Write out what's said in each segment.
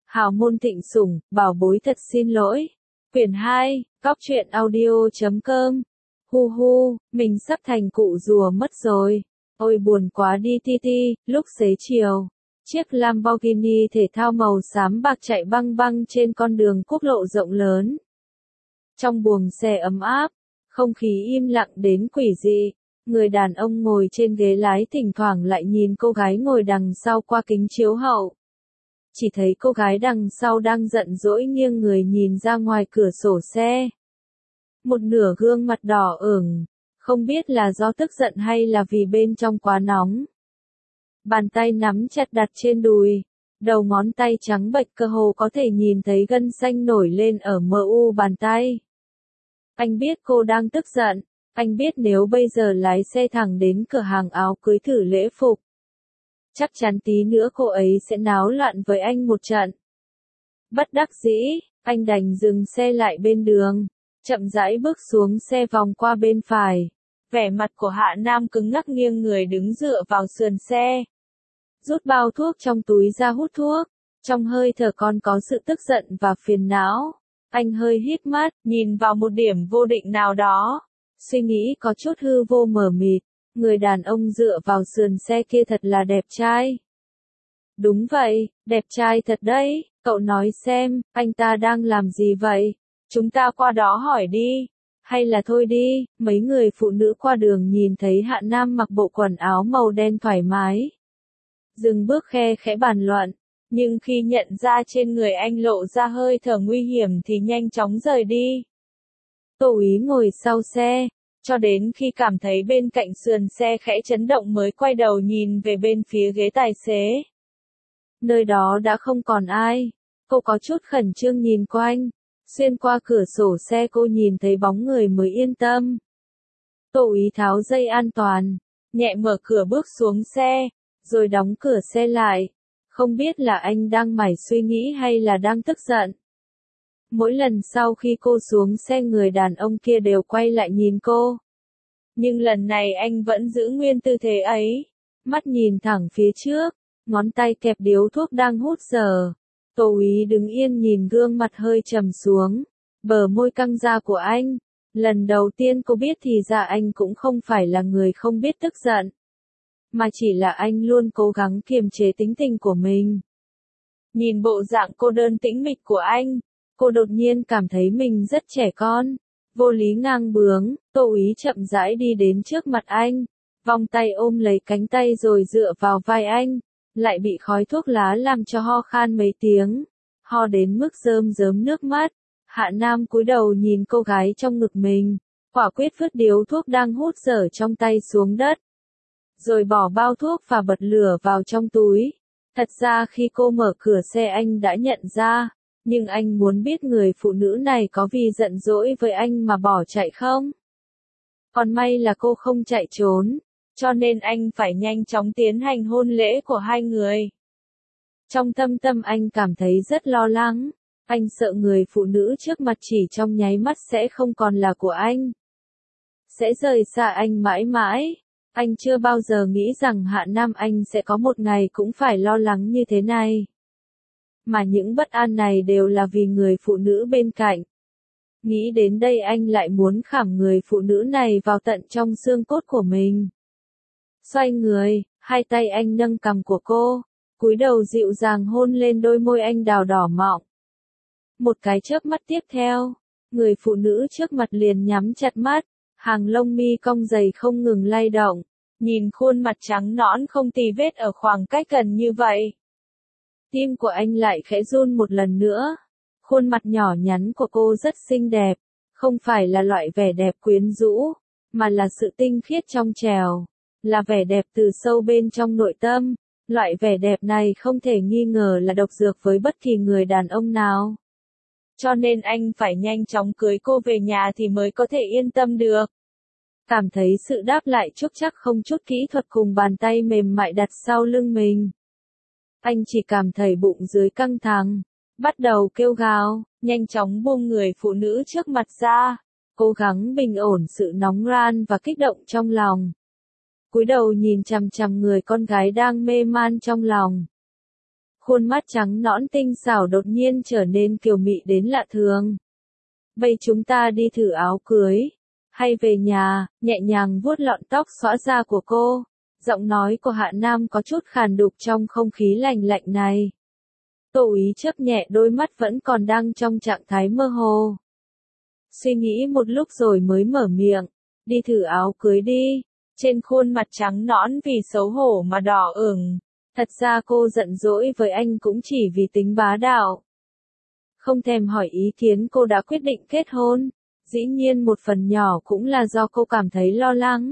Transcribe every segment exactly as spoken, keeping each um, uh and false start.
Hào môn thịnh sủng, bảo bối thật xin lỗi. Quyển hai, cóc truyện audio chấm com. Hu hu, mình sắp thành cụ rùa mất rồi. Ôi buồn quá đi ti ti, lúc xế chiều. Chiếc Lamborghini thể thao màu xám bạc chạy băng băng trên con đường quốc lộ rộng lớn. Trong buồng xe ấm áp, không khí im lặng đến quỷ dị. Người đàn ông ngồi trên ghế lái thỉnh thoảng lại nhìn cô gái ngồi đằng sau qua kính chiếu hậu. Chỉ thấy cô gái đằng sau đang giận dỗi nghiêng người nhìn ra ngoài cửa sổ xe. Một nửa gương mặt đỏ ửng, không biết là do tức giận hay là vì bên trong quá nóng. Bàn tay nắm chặt đặt trên đùi, đầu ngón tay trắng bệch cơ hồ có thể nhìn thấy gân xanh nổi lên ở mờ u bàn tay. Anh biết cô đang tức giận, anh biết nếu bây giờ lái xe thẳng đến cửa hàng áo cưới thử lễ phục, chắc chắn tí nữa cô ấy sẽ náo loạn với anh một trận. Bất đắc dĩ, anh đành dừng xe lại bên đường, chậm rãi bước xuống xe vòng qua bên phải. Vẻ mặt của Hạ Nam cứng ngắc nghiêng người đứng dựa vào sườn xe. Rút bao thuốc trong túi ra hút thuốc, trong hơi thở còn có sự tức giận và phiền não. Anh hơi híp mắt, nhìn vào một điểm vô định nào đó. Suy nghĩ có chút hư vô mờ mịt, người đàn ông dựa vào sườn xe kia thật là đẹp trai. Đúng vậy, đẹp trai thật đấy, cậu nói xem, anh ta đang làm gì vậy? Chúng ta qua đó hỏi đi. Hay là thôi đi, mấy người phụ nữ qua đường nhìn thấy Hạ Nam mặc bộ quần áo màu đen thoải mái. Dừng bước khe khẽ bàn luận, nhưng khi nhận ra trên người anh lộ ra hơi thở nguy hiểm thì nhanh chóng rời đi. Tô úy ngồi sau xe, cho đến khi cảm thấy bên cạnh sườn xe khẽ chấn động mới quay đầu nhìn về bên phía ghế tài xế. Nơi đó đã không còn ai, cô có chút khẩn trương nhìn quanh. Xuyên qua cửa sổ xe cô nhìn thấy bóng người mới yên tâm. Tô úy tháo dây an toàn, nhẹ mở cửa bước xuống xe, rồi đóng cửa xe lại. Không biết là anh đang mải suy nghĩ hay là đang tức giận. Mỗi lần sau khi cô xuống xe người đàn ông kia đều quay lại nhìn cô. Nhưng lần này anh vẫn giữ nguyên tư thế ấy, mắt nhìn thẳng phía trước, ngón tay kẹp điếu thuốc đang hút dở. Tô úy đứng yên nhìn gương mặt hơi trầm xuống, bờ môi căng ra của anh. Lần đầu tiên cô biết thì ra anh cũng không phải là người không biết tức giận, mà chỉ là anh luôn cố gắng kiềm chế tính tình của mình. Nhìn bộ dạng cô đơn tĩnh mịch của anh, cô đột nhiên cảm thấy mình rất trẻ con, vô lý ngang bướng. Tô úy chậm rãi đi đến trước mặt anh, vòng tay ôm lấy cánh tay rồi dựa vào vai anh. Lại bị khói thuốc lá làm cho ho khan mấy tiếng, ho đến mức rơm rớm nước mắt. Hạ Nam cúi đầu nhìn cô gái trong ngực mình, quả quyết vứt điếu thuốc đang hút dở trong tay xuống đất, rồi bỏ bao thuốc và bật lửa vào trong túi. Thật ra khi cô mở cửa xe anh đã nhận ra, nhưng anh muốn biết người phụ nữ này có vì giận dỗi với anh mà bỏ chạy không? Còn may là cô không chạy trốn, cho nên anh phải nhanh chóng tiến hành hôn lễ của hai người. Trong thâm tâm anh cảm thấy rất lo lắng, anh sợ người phụ nữ trước mặt chỉ trong nháy mắt sẽ không còn là của anh, sẽ rời xa anh mãi mãi. Anh chưa bao giờ nghĩ rằng Hạ Nam anh sẽ có một ngày cũng phải lo lắng như thế này. Mà những bất an này đều là vì người phụ nữ bên cạnh. Nghĩ đến đây anh lại muốn khảm người phụ nữ này vào tận trong xương cốt của mình. Xoay người, hai tay anh nâng cằm của cô, cúi đầu dịu dàng hôn lên đôi môi anh đào đỏ mọng. Một cái chớp mắt tiếp theo, người phụ nữ trước mặt liền nhắm chặt mắt, hàng lông mi cong dày không ngừng lay động, nhìn khuôn mặt trắng nõn không tì vết ở khoảng cách gần như vậy. Tim của anh lại khẽ run một lần nữa. Khuôn mặt nhỏ nhắn của cô rất xinh đẹp, không phải là loại vẻ đẹp quyến rũ, mà là sự tinh khiết trong trẻo. Là vẻ đẹp từ sâu bên trong nội tâm, loại vẻ đẹp này không thể nghi ngờ là độc dược với bất kỳ người đàn ông nào. Cho nên anh phải nhanh chóng cưới cô về nhà thì mới có thể yên tâm được. Cảm thấy sự đáp lại chúc chắc không chút kỹ thuật cùng bàn tay mềm mại đặt sau lưng mình. Anh chỉ cảm thấy bụng dưới căng thẳng, bắt đầu kêu gào, nhanh chóng buông người phụ nữ trước mặt ra, cố gắng bình ổn sự nóng ran và kích động trong lòng. Cúi đầu nhìn chằm chằm người con gái đang mê man trong lòng. Khuôn mắt trắng nõn tinh xảo đột nhiên trở nên kiều mị đến lạ thường. Bây chúng ta đi thử áo cưới. Hay về nhà, nhẹ nhàng vuốt lọn tóc xõa ra của cô. Giọng nói của Hạ Nam có chút khàn đục trong không khí lạnh lạnh này. Tô Ý chớp nhẹ đôi mắt vẫn còn đang trong trạng thái mơ hồ. Suy nghĩ một lúc rồi mới mở miệng. Đi thử áo cưới đi. Trên khuôn mặt trắng nõn vì xấu hổ mà đỏ ửng. Thật ra cô giận dỗi với anh cũng chỉ vì tính bá đạo. Không thèm hỏi ý kiến cô đã quyết định kết hôn. Dĩ nhiên một phần nhỏ cũng là do cô cảm thấy lo lắng.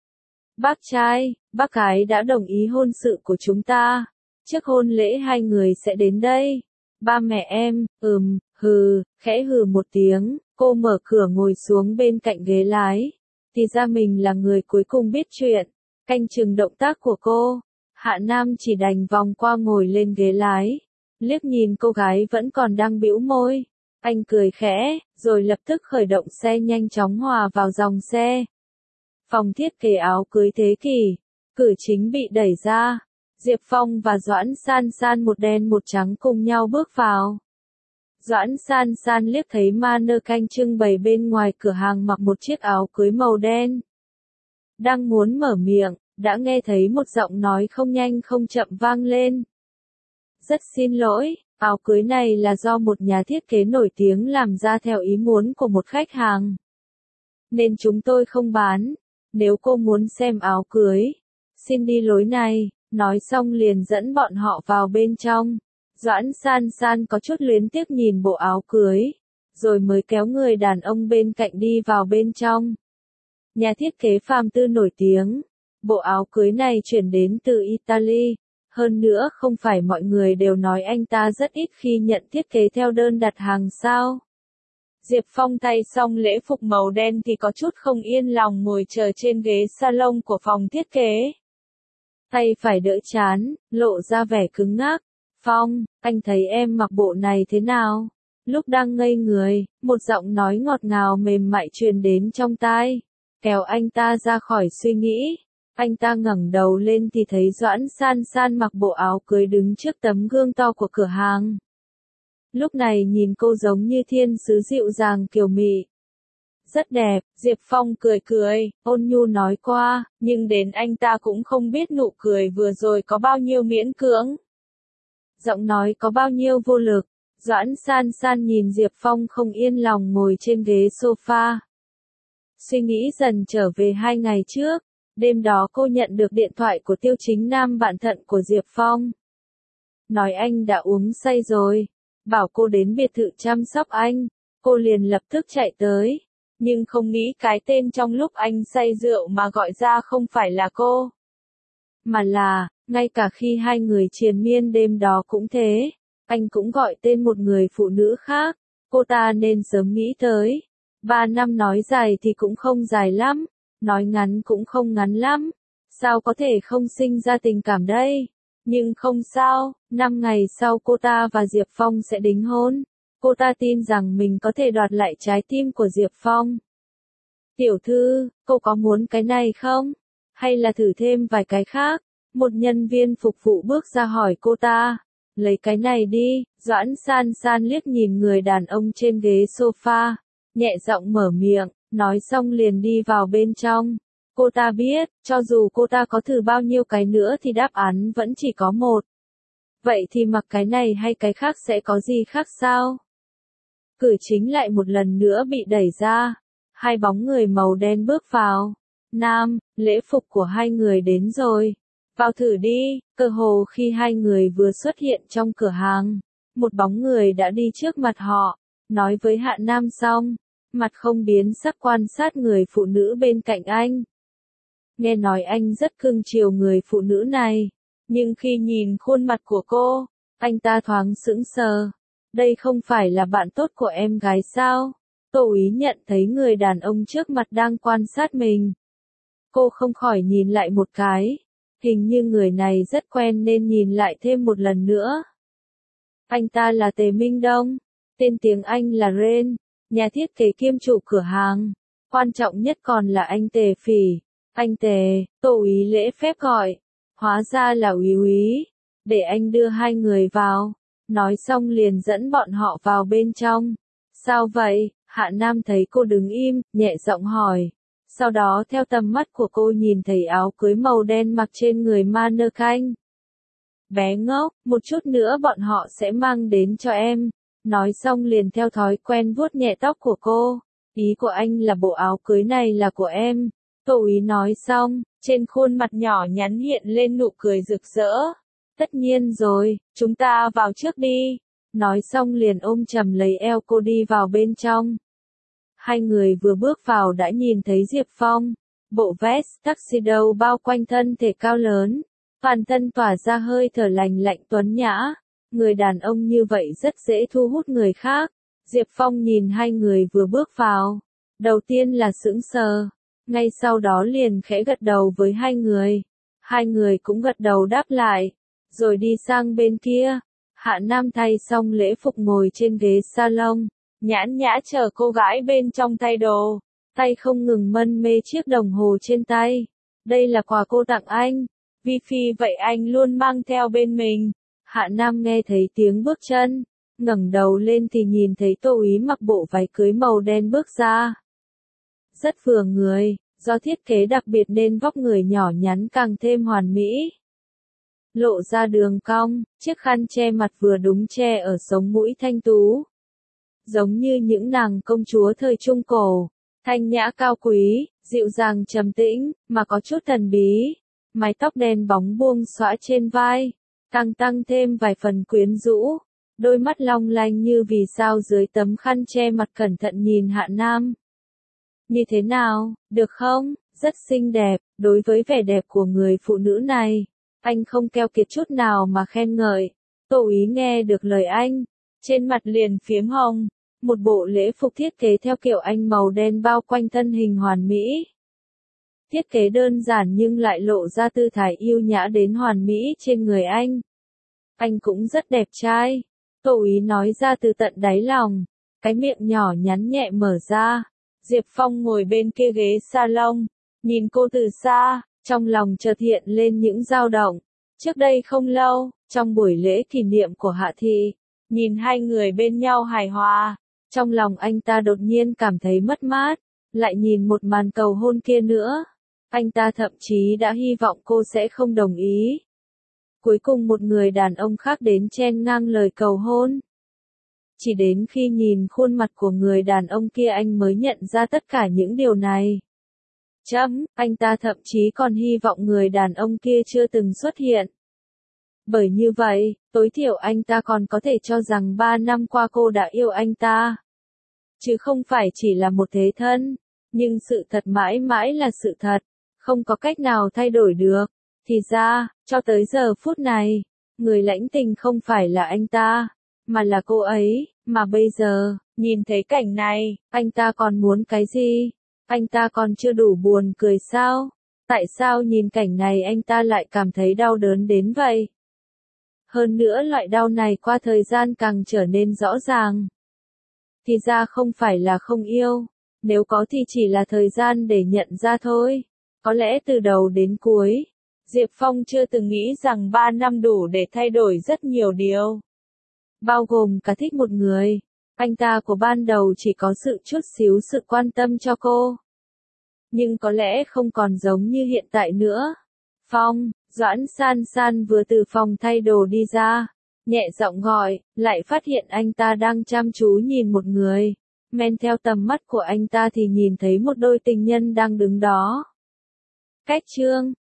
Bác trai, bác gái đã đồng ý hôn sự của chúng ta. Trước hôn lễ hai người sẽ đến đây. Ba mẹ em, ừm, hừ, khẽ hừ một tiếng, cô mở cửa ngồi xuống bên cạnh ghế lái. Thì ra mình là người cuối cùng biết chuyện. Canh chừng động tác của cô. Hạ Nam chỉ đành vòng qua ngồi lên ghế lái. Liếc nhìn cô gái vẫn còn đang bĩu môi. Anh cười khẽ, rồi lập tức khởi động xe nhanh chóng hòa vào dòng xe. Phòng thiết kế áo cưới thế kỷ. Cửa chính bị đẩy ra. Diệp Phong và Doãn San San một đen một trắng cùng nhau bước vào. Doãn San San liếc thấy mannequin trưng bày bên ngoài cửa hàng mặc một chiếc áo cưới màu đen. Đang muốn mở miệng, đã nghe thấy một giọng nói không nhanh không chậm vang lên. Rất xin lỗi, áo cưới này là do một nhà thiết kế nổi tiếng làm ra theo ý muốn của một khách hàng. Nên chúng tôi không bán. Nếu cô muốn xem áo cưới, xin đi lối này. Nói xong liền dẫn bọn họ vào bên trong. Doãn San San có chút luyến tiếc nhìn bộ áo cưới, rồi mới kéo người đàn ông bên cạnh đi vào bên trong. Nhà thiết kế phàm tư nổi tiếng. Bộ áo cưới này chuyển đến từ Italy. Hơn nữa không phải mọi người đều nói anh ta rất ít khi nhận thiết kế theo đơn đặt hàng sao. Diệp Phong tay xong lễ phục màu đen thì có chút không yên lòng ngồi chờ trên ghế salon của phòng thiết kế. Tay phải đỡ chán, lộ ra vẻ cứng ngắc. Phong, anh thấy em mặc bộ này thế nào? Lúc đang ngây người, một giọng nói ngọt ngào mềm mại truyền đến trong tai. Kéo anh ta ra khỏi suy nghĩ. Anh ta ngẩng đầu lên thì thấy Doãn San San mặc bộ áo cưới đứng trước tấm gương to của cửa hàng. Lúc này nhìn cô giống như thiên sứ dịu dàng kiều mị. Rất đẹp, Diệp Phong cười cười, ôn nhu nói qua, nhưng đến anh ta cũng không biết nụ cười vừa rồi có bao nhiêu miễn cưỡng. Giọng nói có bao nhiêu vô lực. Doãn San San nhìn Diệp Phong không yên lòng ngồi trên ghế sofa. Suy nghĩ dần trở về hai ngày trước. Đêm đó cô nhận được điện thoại của Tiêu Chính Nam, bạn thận của Diệp Phong. Nói anh đã uống say rồi. Bảo cô đến biệt thự chăm sóc anh. Cô liền lập tức chạy tới. Nhưng không nghĩ cái tên trong lúc anh say rượu mà gọi ra không phải là cô. Mà là, ngay cả khi hai người triền miên đêm đó cũng thế. Anh cũng gọi tên một người phụ nữ khác. Cô ta nên sớm nghĩ tới. Ba năm nói dài thì cũng không dài lắm. Nói ngắn cũng không ngắn lắm. Sao có thể không sinh ra tình cảm đây? Nhưng không sao, năm ngày sau cô ta và Diệp Phong sẽ đính hôn. Cô ta tin rằng mình có thể đoạt lại trái tim của Diệp Phong. Tiểu thư, cô có muốn cái này không? Hay là thử thêm vài cái khác? Một nhân viên phục vụ bước ra hỏi cô ta. Lấy cái này đi. Doãn San San liếc nhìn người đàn ông trên ghế sofa. Nhẹ giọng mở miệng, nói xong liền đi vào bên trong. Cô ta biết, cho dù cô ta có thử bao nhiêu cái nữa thì đáp án vẫn chỉ có một. Vậy thì mặc cái này hay cái khác sẽ có gì khác sao? Cửa chính lại một lần nữa bị đẩy ra. Hai bóng người màu đen bước vào. Nam, lễ phục của hai người đến rồi. Vào thử đi. Cơ hồ khi hai người vừa xuất hiện trong cửa hàng, một bóng người đã đi trước mặt họ. Nói với Hạ Nam xong, mặt không biến sắc quan sát người phụ nữ bên cạnh anh. Nghe nói anh rất cưng chiều người phụ nữ này. Nhưng khi nhìn khuôn mặt của cô, anh ta thoáng sững sờ. Đây không phải là bạn tốt của em gái sao? Tô Ý nhận thấy người đàn ông trước mặt đang quan sát mình. Cô không khỏi nhìn lại một cái. Hình như người này rất quen nên nhìn lại thêm một lần nữa. Anh ta là Tề Minh Đông. Tên tiếng Anh là Ren. Nhà thiết kế kiêm chủ cửa hàng. Quan trọng nhất còn là anh Tề Phỉ. Anh Tề, Tô Ý lễ phép gọi. Hóa ra là Úy Úy. để anh đưa hai người vào. Nói xong liền dẫn bọn họ vào bên trong. Sao vậy? Hạ Nam thấy cô đứng im, nhẹ giọng hỏi. Sau đó theo tầm mắt của cô nhìn thấy áo cưới màu đen mặc trên người mannequin. Bé ngốc, một chút nữa bọn họ sẽ mang đến cho em. Nói xong liền theo thói quen vuốt nhẹ tóc của cô. Ý của anh là bộ áo cưới này là của em. Tô Úy nói xong, trên khuôn mặt nhỏ nhắn hiện lên nụ cười rực rỡ. Tất nhiên rồi, chúng ta vào trước đi. Nói xong liền ôm chầm lấy eo cô đi vào bên trong. Hai người vừa bước vào đã nhìn thấy Diệp Phong. Bộ vest, tuxedo bao quanh thân thể cao lớn. Toàn thân tỏa ra hơi thở lành lạnh tuấn nhã. Người đàn ông như vậy rất dễ thu hút người khác. Diệp Phong nhìn hai người vừa bước vào. Đầu tiên là sững sờ. Ngay sau đó liền khẽ gật đầu với hai người. Hai người cũng gật đầu đáp lại. Rồi đi sang bên kia. Hạ Nam thay xong lễ phục ngồi trên ghế salon. Nhãn nhã chờ cô gái bên trong thay đồ. Tay không ngừng mân mê chiếc đồng hồ trên tay. Đây là quà cô tặng anh. Vi Phi vậy anh luôn mang theo bên mình. Hạ Nam nghe thấy tiếng bước chân. Ngẩng đầu lên thì nhìn thấy Tô Úy mặc bộ váy cưới màu đen bước ra. Rất vừa người, do thiết kế đặc biệt nên vóc người nhỏ nhắn càng thêm hoàn mỹ. Lộ ra đường cong, chiếc khăn che mặt vừa đúng che ở sống mũi thanh tú. Giống như những nàng công chúa thời Trung Cổ, thanh nhã cao quý, dịu dàng trầm tĩnh, mà có chút thần bí. Mái tóc đen bóng buông xõa trên vai, tăng tăng thêm vài phần quyến rũ. Đôi mắt long lanh như vì sao dưới tấm khăn che mặt cẩn thận nhìn Hạ Nam. Như thế nào, được không? Rất xinh đẹp, đối với vẻ đẹp của người phụ nữ này. Anh không keo kiệt chút nào mà khen ngợi. Tô Úy nghe được lời anh. Trên mặt liền phiếm hồng. Một bộ lễ phục thiết kế theo kiểu Anh màu đen bao quanh thân hình hoàn mỹ. Thiết kế đơn giản nhưng lại lộ ra tư thái yêu nhã đến hoàn mỹ trên người anh. Anh cũng rất đẹp trai. Tô Úy nói ra từ tận đáy lòng. Cái miệng nhỏ nhắn nhẹ mở ra. Diệp Phong ngồi bên kia ghế salon. Nhìn cô từ xa, trong lòng chợt hiện lên những dao động. Trước đây không lâu, trong buổi lễ kỷ niệm của Hạ Thị, nhìn hai người bên nhau hài hòa. Trong lòng anh ta đột nhiên cảm thấy mất mát. Lại nhìn một màn cầu hôn kia nữa. Anh ta thậm chí đã hy vọng cô sẽ không đồng ý. Cuối cùng một người đàn ông khác đến chen ngang lời cầu hôn. Chỉ đến khi nhìn khuôn mặt của người đàn ông kia anh mới nhận ra tất cả những điều này. Chấm, anh ta thậm chí còn hy vọng người đàn ông kia chưa từng xuất hiện. Bởi như vậy, tối thiểu anh ta còn có thể cho rằng ba năm qua cô đã yêu anh ta. Chứ không phải chỉ là một thế thân. Nhưng sự thật mãi mãi là sự thật. Không có cách nào thay đổi được. Thì ra, cho tới giờ phút này, người lãnh tình không phải là anh ta, mà là cô ấy. Mà bây giờ, nhìn thấy cảnh này, anh ta còn muốn cái gì? Anh ta còn chưa đủ buồn cười sao? Tại sao nhìn cảnh này anh ta lại cảm thấy đau đớn đến vậy? Hơn nữa loại đau này qua thời gian càng trở nên rõ ràng. Thì ra không phải là không yêu, nếu có thì chỉ là thời gian để nhận ra thôi. Có lẽ từ đầu đến cuối, Diệp Phong chưa từng nghĩ rằng ba năm đủ để thay đổi rất nhiều điều. Bao gồm cả thích một người. Anh ta của ban đầu chỉ có sự chút xíu sự quan tâm cho cô. Nhưng có lẽ không còn giống như hiện tại nữa. Phong, Doãn San San vừa từ phòng thay đồ đi ra. Nhẹ giọng gọi, lại phát hiện anh ta đang chăm chú nhìn một người. Men theo tầm mắt của anh ta thì nhìn thấy một đôi tình nhân đang đứng đó. Cách chương